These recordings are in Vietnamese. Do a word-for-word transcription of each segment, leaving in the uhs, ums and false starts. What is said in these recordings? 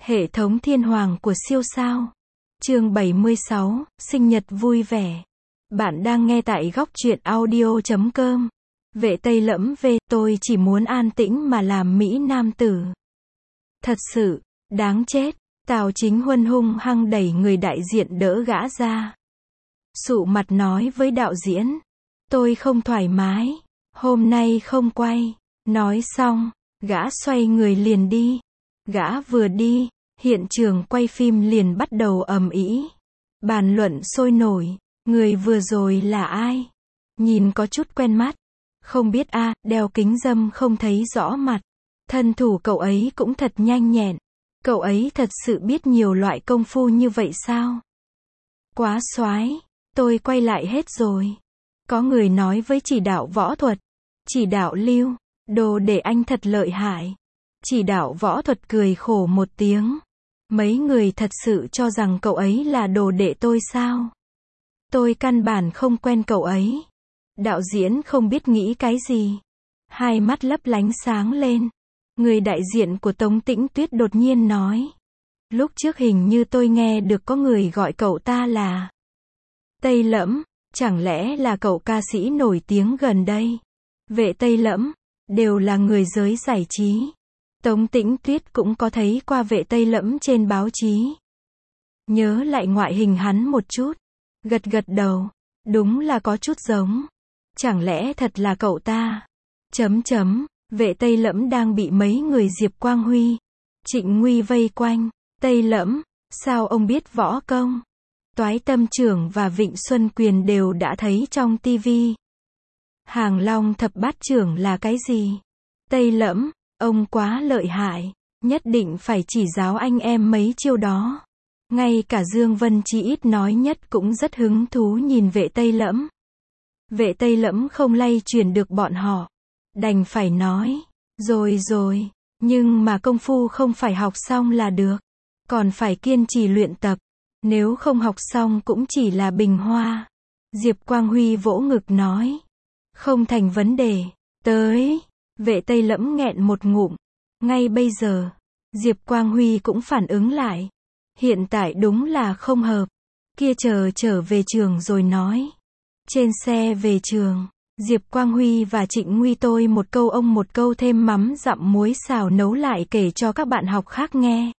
Hệ thống thiên hoàng của siêu sao. Chương bảy mươi sáu, sinh nhật vui vẻ. Bạn đang nghe tại góc truyện audio chấm com. Vệ Tây Lẫm về, tôi chỉ muốn an tĩnh mà làm mỹ nam tử. Thật sự, đáng chết. Tào Chính Huân hung hăng đẩy người đại diện đỡ gã ra. Sụ mặt nói với đạo diễn. Tôi không thoải mái. Hôm nay không quay. Nói xong, gã xoay người liền đi. Gã vừa đi, hiện trường quay phim liền bắt đầu ầm ĩ. Bàn luận sôi nổi. Người vừa rồi là ai? Nhìn có chút quen mắt. Không biết a, à, đeo kính râm không thấy rõ mặt. Thân thủ cậu ấy cũng thật nhanh nhẹn. Cậu ấy thật sự biết nhiều loại công phu như vậy sao? Quá soái. Tôi quay lại hết rồi. Có người nói với chỉ đạo võ thuật. Chỉ đạo Lưu, đồ để anh thật lợi hại. Chỉ đạo võ thuật cười khổ một tiếng. Mấy người thật sự cho rằng cậu ấy là đồ đệ tôi sao? Tôi căn bản không quen cậu ấy. Đạo diễn không biết nghĩ cái gì. Hai mắt lấp lánh sáng lên. Người đại diện của Tống Tĩnh Tuyết đột nhiên nói. Lúc trước hình như tôi nghe được có người gọi cậu ta là Tây Lẫm, chẳng lẽ là cậu ca sĩ nổi tiếng gần đây? Vệ Tây Lẫm, đều là người giới giải trí. Tống Tĩnh Tuyết cũng có thấy qua Vệ Tây Lẫm trên báo chí. Nhớ lại ngoại hình hắn một chút. Gật gật đầu. Đúng là có chút giống. Chẳng lẽ thật là cậu ta? Chấm chấm. Vệ Tây Lẫm đang bị mấy người Diệp Quang Huy, Trịnh Nguy vây quanh. Tây Lẫm, sao ông biết võ công? Toái Tâm Trưởng và Vịnh Xuân Quyền đều đã thấy trong tivi. Hàng Long Thập Bát Trưởng là cái gì? Tây Lẫm, ông quá lợi hại. Nhất định phải chỉ giáo anh em mấy chiêu đó. Ngay cả Dương Vân Chi ít nói nhất cũng rất hứng thú nhìn Vệ Tây Lẫm. Vệ Tây Lẫm không lay chuyển được bọn họ. Đành phải nói, rồi rồi, nhưng mà công phu không phải học xong là được. Còn phải kiên trì luyện tập. Nếu không học xong cũng chỉ là bình hoa. Diệp Quang Huy vỗ ngực nói. Không thành vấn đề. Tới. Vệ Tây Lẫm nghẹn một ngụm. Ngay bây giờ, Diệp Quang Huy cũng phản ứng lại. Hiện tại đúng là không hợp. Kia chờ trở về trường rồi nói. Trên xe về trường, Diệp Quang Huy và Trịnh Nguy tôi một câu ông một câu thêm mắm dặm muối xào nấu lại kể cho các bạn học khác nghe.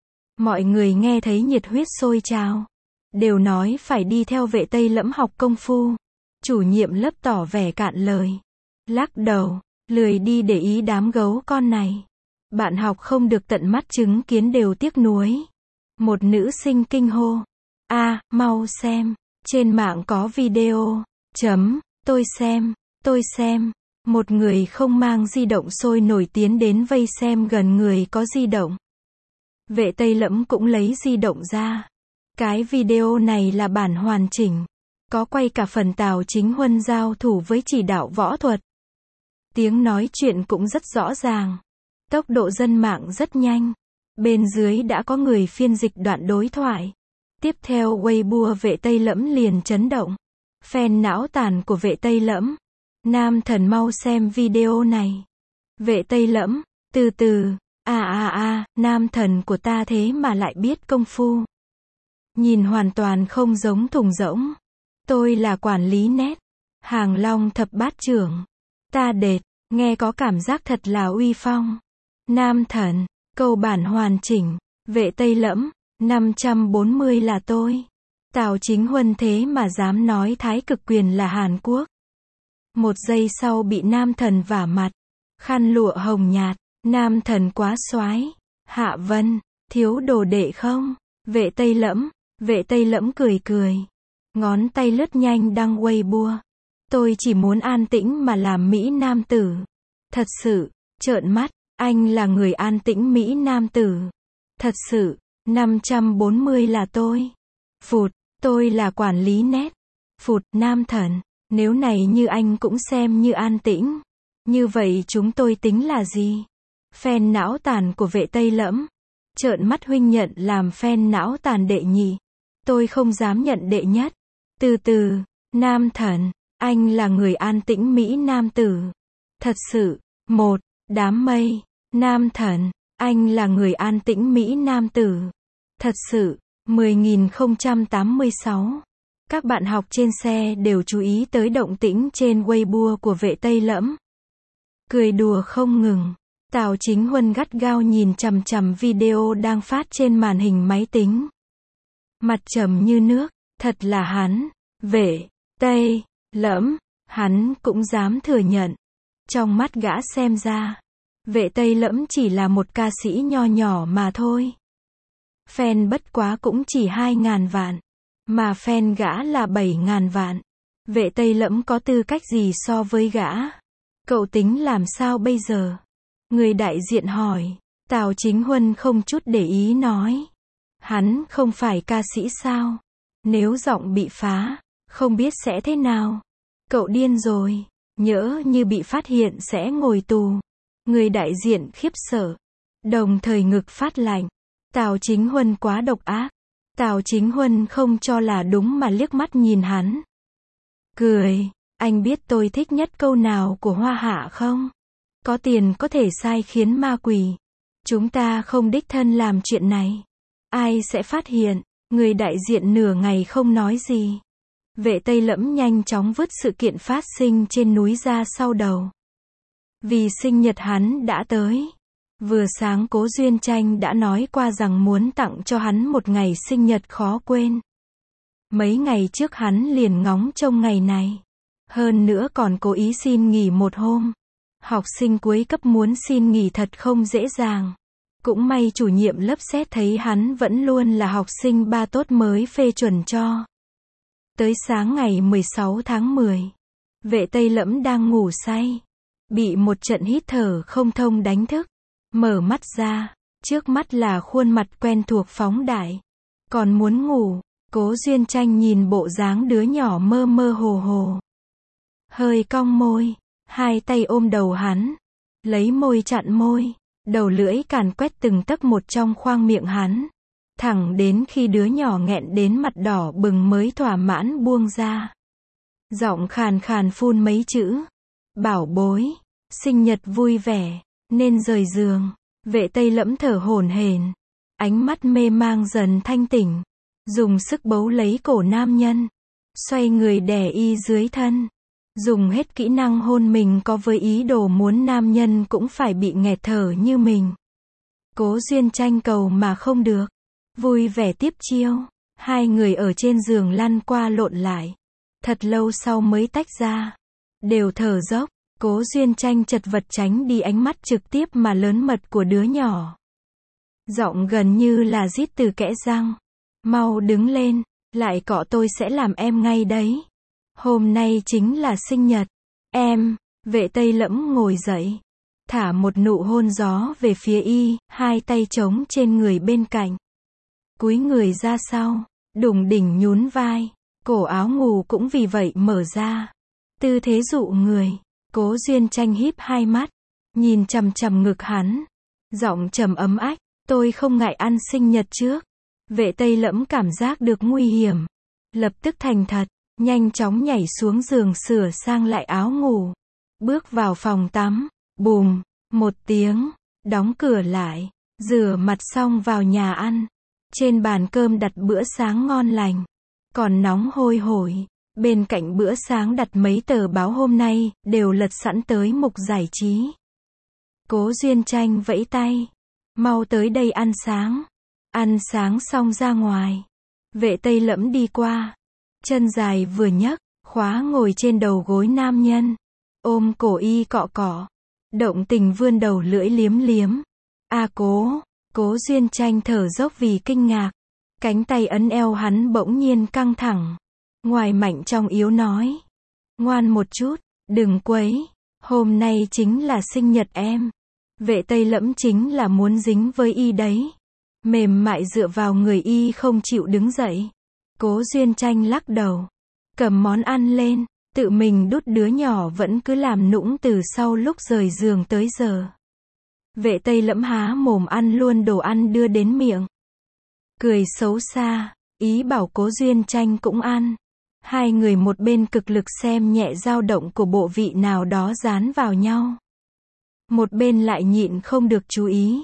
Mọi người nghe thấy nhiệt huyết sôi trào. Đều nói phải đi theo Vệ Tây Lẫm học công phu. Chủ nhiệm lớp tỏ vẻ cạn lời. Lắc đầu, lười đi để ý đám gấu con này. Bạn học không được tận mắt chứng kiến đều tiếc nuối. Một nữ sinh kinh hô. A, à, mau xem. Trên mạng có video. Chấm, tôi xem, tôi xem. Một người không mang di động sôi nổi tiến đến vây xem gần người có di động. Vệ Tây Lẫm cũng lấy di động ra. Cái video này là bản hoàn chỉnh. Có quay cả phần Tào Chính Huân giao thủ với chỉ đạo võ thuật. Tiếng nói chuyện cũng rất rõ ràng. Tốc độ dân mạng rất nhanh. Bên dưới đã có người phiên dịch đoạn đối thoại. Tiếp theo Weibo Vệ Tây Lẫm liền chấn động. Fan não tàn của Vệ Tây Lẫm. Nam thần mau xem video này. Vệ Tây Lẫm, từ từ, à à à, nam thần của ta thế mà lại biết công phu. Nhìn hoàn toàn không giống thùng rỗng. Tôi là quản lý nét. Hàng Long Thập Bát Trưởng. Ta đệt, nghe có cảm giác thật là uy phong. Nam thần, câu bản hoàn chỉnh. Vệ Tây Lẫm, năm trăm bốn mươi là tôi. Tào Chính Huân thế mà dám nói Thái Cực Quyền là Hàn Quốc. Một giây sau bị nam thần vả mặt. Khăn lụa hồng nhạt. Nam thần quá soái. Hạ Vân, thiếu đồ đệ không? Vệ Tây Lẫm. Vệ Tây Lẫm cười cười. Ngón tay lướt nhanh đăng Weibo. Tôi chỉ muốn an tĩnh mà làm mỹ nam tử. Thật sự, trợn mắt, anh là người an tĩnh mỹ nam tử. Thật sự, năm trăm bốn mươi là tôi. Phụt, tôi là quản lý nét. Phụt, nam thần, nếu này như anh cũng xem như an tĩnh. Như vậy chúng tôi tính là gì? Fan não tàn của Vệ Tây Lẫm. Trợn mắt huynh nhận làm fan não tàn đệ nhị. Tôi không dám nhận đệ nhất. Từ từ, nam thần, anh là người an tĩnh mỹ nam tử. Thật sự, một, đám mây, nam thần, Anh là người an tĩnh Mỹ Nam tử. Thật sự, mười nghìn không trăm tám mươi sáu. Các bạn học trên xe đều chú ý tới động tĩnh trên Weibo của vệ Tây Lẫm. Cười đùa không ngừng. Tào Chính Huân gắt gao nhìn chằm chằm video đang phát trên màn hình máy tính. Mặt trầm như nước, thật là hắn, vệ Tây Lẫm, hắn cũng dám thừa nhận. Trong mắt gã xem ra, vệ Tây Lẫm chỉ là một ca sĩ nho nhỏ mà thôi. Fan bất quá cũng chỉ hai ngàn vạn, mà fan gã là bảy ngàn vạn. Vệ Tây Lẫm có tư cách gì so với gã? Cậu tính làm sao bây giờ? Người đại diện hỏi. Tào Chính Huân không chút để ý nói. Hắn không phải ca sĩ sao? Nếu giọng bị phá, không biết sẽ thế nào? Cậu điên rồi. Nhỡ như bị phát hiện sẽ ngồi tù. Người đại diện khiếp sợ. Đồng thời ngực phát lạnh. Tào Chính Huân quá độc ác. Tào Chính Huân không cho là đúng mà liếc mắt nhìn hắn. Cười. Anh biết tôi thích nhất câu nào của Hoa Hạ không? Có tiền có thể sai khiến ma quỷ. Chúng ta không đích thân làm chuyện này. Ai sẽ phát hiện? Người đại diện nửa ngày không nói gì. Vệ Tây Lẫm nhanh chóng vứt sự kiện phát sinh trên núi ra sau đầu. Vì sinh nhật hắn đã tới. Vừa sáng Cố Duyên Tranh đã nói qua rằng muốn tặng cho hắn một ngày sinh nhật khó quên. Mấy ngày trước hắn liền ngóng trông ngày này. Hơn nữa còn cố ý xin nghỉ một hôm. Học sinh cuối cấp muốn xin nghỉ thật không dễ dàng. Cũng may chủ nhiệm lớp xét thấy hắn vẫn luôn là học sinh ba tốt mới phê chuẩn cho. Tới sáng ngày mười sáu tháng mười, vệ Tây Lẫm đang ngủ say. Bị một trận hít thở không thông đánh thức. Mở mắt ra, trước mắt là khuôn mặt quen thuộc phóng đại. Còn muốn ngủ, Cố Duyên Tranh nhìn bộ dáng đứa nhỏ mơ mơ hồ hồ. Hơi cong môi, hai tay ôm đầu hắn. Lấy môi chặn môi, đầu lưỡi càn quét từng tấc một trong khoang miệng hắn. Thẳng đến khi đứa nhỏ nghẹn đến mặt đỏ bừng mới thỏa mãn buông ra. Giọng khàn khàn phun mấy chữ. Bảo bối, sinh nhật vui vẻ, nên rời giường. Vệ Tây Lẫm thở hổn hển, ánh mắt mê mang dần thanh tỉnh. Dùng sức bấu lấy cổ nam nhân. Xoay người đè y dưới thân. Dùng hết kỹ năng hôn mình có với ý đồ muốn nam nhân cũng phải bị nghẹt thở như mình. Cố Duyên Tranh cầu mà không được. Vui vẻ tiếp chiêu. Hai người ở trên giường lăn qua lộn lại. Thật lâu sau mới tách ra. Đều thở dốc. Cố Duyên Tranh chật vật tránh đi ánh mắt trực tiếp mà lớn mật của đứa nhỏ. Giọng gần như là rít từ kẽ răng. Mau đứng lên, lại cọ tôi sẽ làm em ngay đấy. Hôm nay chính là sinh nhật. Em, vệ Tây Lẫm ngồi dậy. Thả một nụ hôn gió về phía y, hai tay trống trên người bên cạnh. Cúi người ra sau, đùng đỉnh nhún vai. Cổ áo ngủ cũng vì vậy mở ra. Tư thế dụ người. Cố Duyên Tranh híp hai mắt. Nhìn chằm chằm ngực hắn. Giọng trầm ấm ách. Tôi không ngại ăn sinh nhật trước. Vệ Tây Lẫm cảm giác được nguy hiểm. Lập tức thành thật. Nhanh chóng nhảy xuống giường sửa sang lại áo ngủ. Bước vào phòng tắm. Bùm. Một tiếng. Đóng cửa lại. Rửa mặt xong vào nhà ăn. Trên bàn cơm đặt bữa sáng ngon lành. Còn nóng hôi hổi. Bên cạnh bữa sáng đặt mấy tờ báo hôm nay, đều lật sẵn tới mục giải trí. Cố Duyên Tranh vẫy tay. Mau tới đây ăn sáng. Ăn sáng xong ra ngoài. Vệ Tây Lẫm đi qua. Chân dài vừa nhấc, khóa ngồi trên đầu gối nam nhân. Ôm cổ y cọ cọ. Động tình vươn đầu lưỡi liếm liếm. A cố, Cố Duyên Tranh thở dốc vì kinh ngạc. Cánh tay ấn eo hắn bỗng nhiên căng thẳng. Ngoài mạnh trong yếu nói. Ngoan một chút, đừng quấy. Hôm nay chính là sinh nhật em. Vệ Tây Lẫm chính là muốn dính với y đấy. Mềm mại dựa vào người y không chịu đứng dậy. Cố Duyên Tranh lắc đầu. Cầm món ăn lên. Tự mình đút đứa nhỏ vẫn cứ làm nũng từ sau lúc rời giường tới giờ. Vệ Tây Lẫm há mồm ăn luôn đồ ăn đưa đến miệng. Cười xấu xa. Ý bảo Cố Duyên Tranh cũng ăn. Hai người một bên cực lực xem nhẹ dao động của bộ vị nào đó dán vào nhau. Một bên lại nhịn không được chú ý.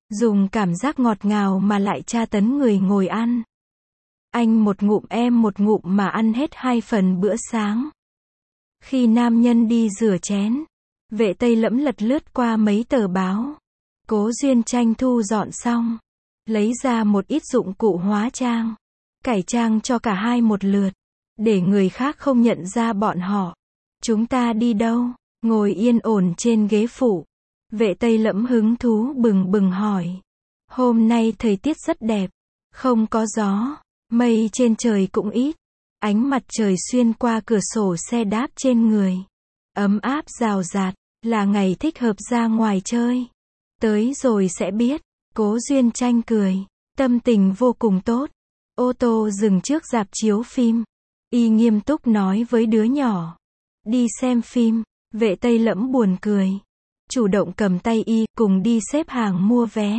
Dùng cảm giác ngọt ngào mà lại tra tấn người ngồi ăn. Anh một ngụm em một ngụm mà ăn hết hai phần bữa sáng. Khi nam nhân đi rửa chén, Vệ Tây Lẫm lật lướt qua mấy tờ báo. Cố Duyên Tranh thu dọn xong, lấy ra một ít dụng cụ hóa trang, cải trang cho cả hai một lượt, để người khác không nhận ra bọn họ. Chúng ta đi đâu? Ngồi yên ổn trên ghế phụ, Vệ Tây Lẫm hứng thú bừng bừng hỏi. Hôm nay thời tiết rất đẹp, không có gió, mây trên trời cũng ít, ánh mặt trời xuyên qua cửa sổ xe đáp trên người, ấm áp rào rạt, là ngày thích hợp ra ngoài chơi. Tới rồi sẽ biết, Cố Duyên Tranh cười, tâm tình vô cùng tốt. Ô tô dừng trước rạp chiếu phim, y nghiêm túc nói với đứa nhỏ. Đi xem phim, Vệ Tây Lẫm buồn cười, chủ động cầm tay y, cùng đi xếp hàng mua vé.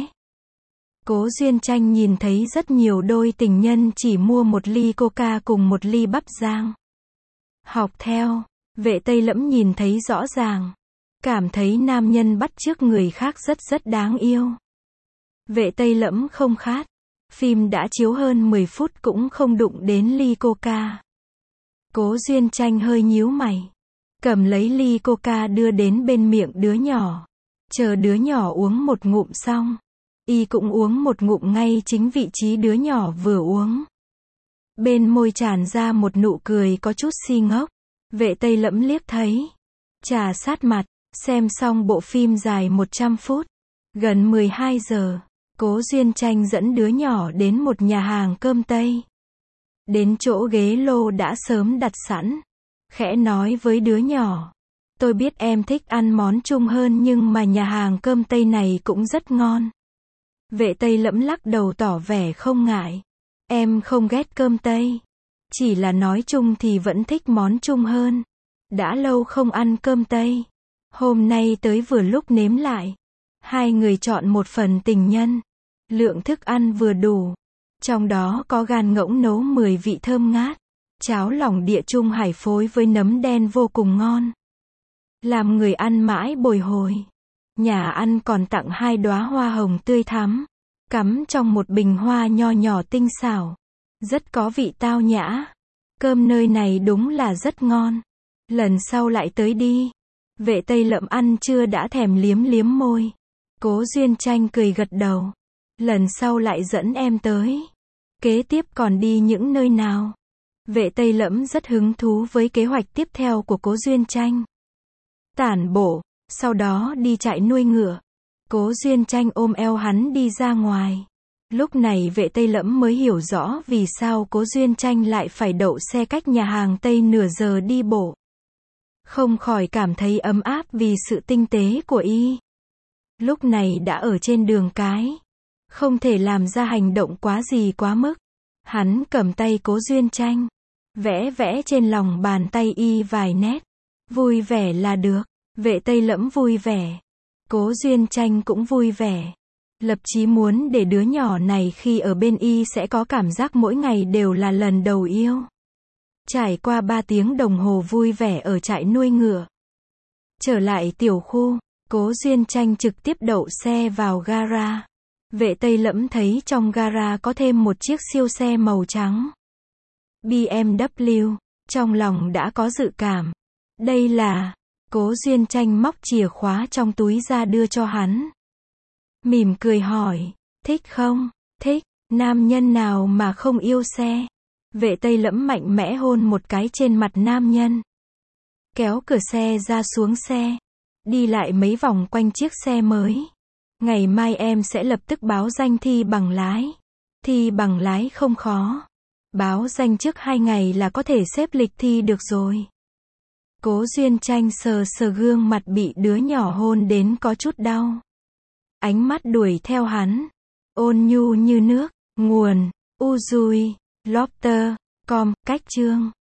Cố Duyên Tranh nhìn thấy rất nhiều đôi tình nhân chỉ mua một ly coca cùng một ly bắp rang. Học theo, Vệ Tây Lẫm nhìn thấy rõ ràng, cảm thấy nam nhân bắt chước người khác rất rất đáng yêu. Vệ Tây Lẫm không khát, phim đã chiếu hơn mười phút cũng không đụng đến ly coca. Cố Duyên Tranh hơi nhíu mày, cầm lấy ly coca đưa đến bên miệng đứa nhỏ, chờ đứa nhỏ uống một ngụm xong, y cũng uống một ngụm ngay chính vị trí đứa nhỏ vừa uống. Bên môi tràn ra một nụ cười có chút si ngốc. Vệ Tây Lẫm liếc thấy, trà sát mặt, xem xong bộ phim dài một trăm phút, gần mười hai giờ, Cố Duyên Tranh dẫn đứa nhỏ đến một nhà hàng cơm Tây. Đến chỗ ghế lô đã sớm đặt sẵn, khẽ nói với đứa nhỏ, tôi biết em thích ăn món Trung hơn nhưng mà nhà hàng cơm Tây này cũng rất ngon. Vệ Tây Lẫm lắc đầu tỏ vẻ không ngại, em không ghét cơm Tây, chỉ là nói chung thì vẫn thích món Trung hơn. Đã lâu không ăn cơm Tây, hôm nay tới vừa lúc nếm lại. Hai người chọn một phần tình nhân, lượng thức ăn vừa đủ, trong đó có gan ngỗng nấu mười vị thơm ngát, cháo lòng địa Trung Hải phối với nấm đen vô cùng ngon, làm người ăn mãi bồi hồi. Nhà ăn còn tặng hai đóa hoa hồng tươi thắm, cắm trong một bình hoa nho nhỏ tinh xảo, rất có vị tao nhã. Cơm nơi này đúng là rất ngon, lần sau lại tới đi. Vệ Tây Lẫm ăn chưa đã thèm liếm liếm môi. Cố Duyên Tranh cười gật đầu, lần sau lại dẫn em tới. Kế tiếp còn đi những nơi nào? Vệ Tây Lẫm rất hứng thú với kế hoạch tiếp theo của Cố Duyên Tranh. Tản bộ, sau đó đi trại nuôi ngựa. Cố Duyên Tranh ôm eo hắn đi ra ngoài. Lúc này Vệ Tây Lẫm mới hiểu rõ vì sao Cố Duyên Tranh lại phải đậu xe cách nhà hàng Tây nửa giờ đi bộ. Không khỏi cảm thấy ấm áp vì sự tinh tế của y. Lúc này đã ở trên đường cái, không thể làm ra hành động quá gì quá mức. Hắn cầm tay Cố Duyên Tranh, vẽ vẽ trên lòng bàn tay y vài nét. Vui vẻ là được. Vệ Tây Lẫm vui vẻ, Cố Duyên Tranh cũng vui vẻ. Lập chí muốn để đứa nhỏ này khi ở bên y sẽ có cảm giác mỗi ngày đều là lần đầu yêu. Trải qua ba tiếng đồng hồ vui vẻ ở trại nuôi ngựa, trở lại tiểu khu, Cố Duyên Tranh trực tiếp đậu xe vào gara. Vệ Tây Lẫm thấy trong gara có thêm một chiếc siêu xe màu trắng, bê em vê, trong lòng đã có dự cảm. Đây là... Cố Duyên Tranh móc chìa khóa trong túi ra đưa cho hắn. Mỉm cười hỏi, thích không? Thích, nam nhân nào mà không yêu xe? Vệ Tây Lẫm mạnh mẽ hôn một cái trên mặt nam nhân, kéo cửa xe ra xuống xe, đi lại mấy vòng quanh chiếc xe mới. Ngày mai em sẽ lập tức báo danh thi bằng lái. Thi bằng lái không khó, báo danh trước hai ngày là có thể xếp lịch thi được rồi. Cố Duyên Tranh sờ sờ gương mặt bị đứa nhỏ hôn đến có chút đau. Ánh mắt đuổi theo hắn, ôn nhu như nước. Nguồn, Uzui, Lobster, com, cách chương.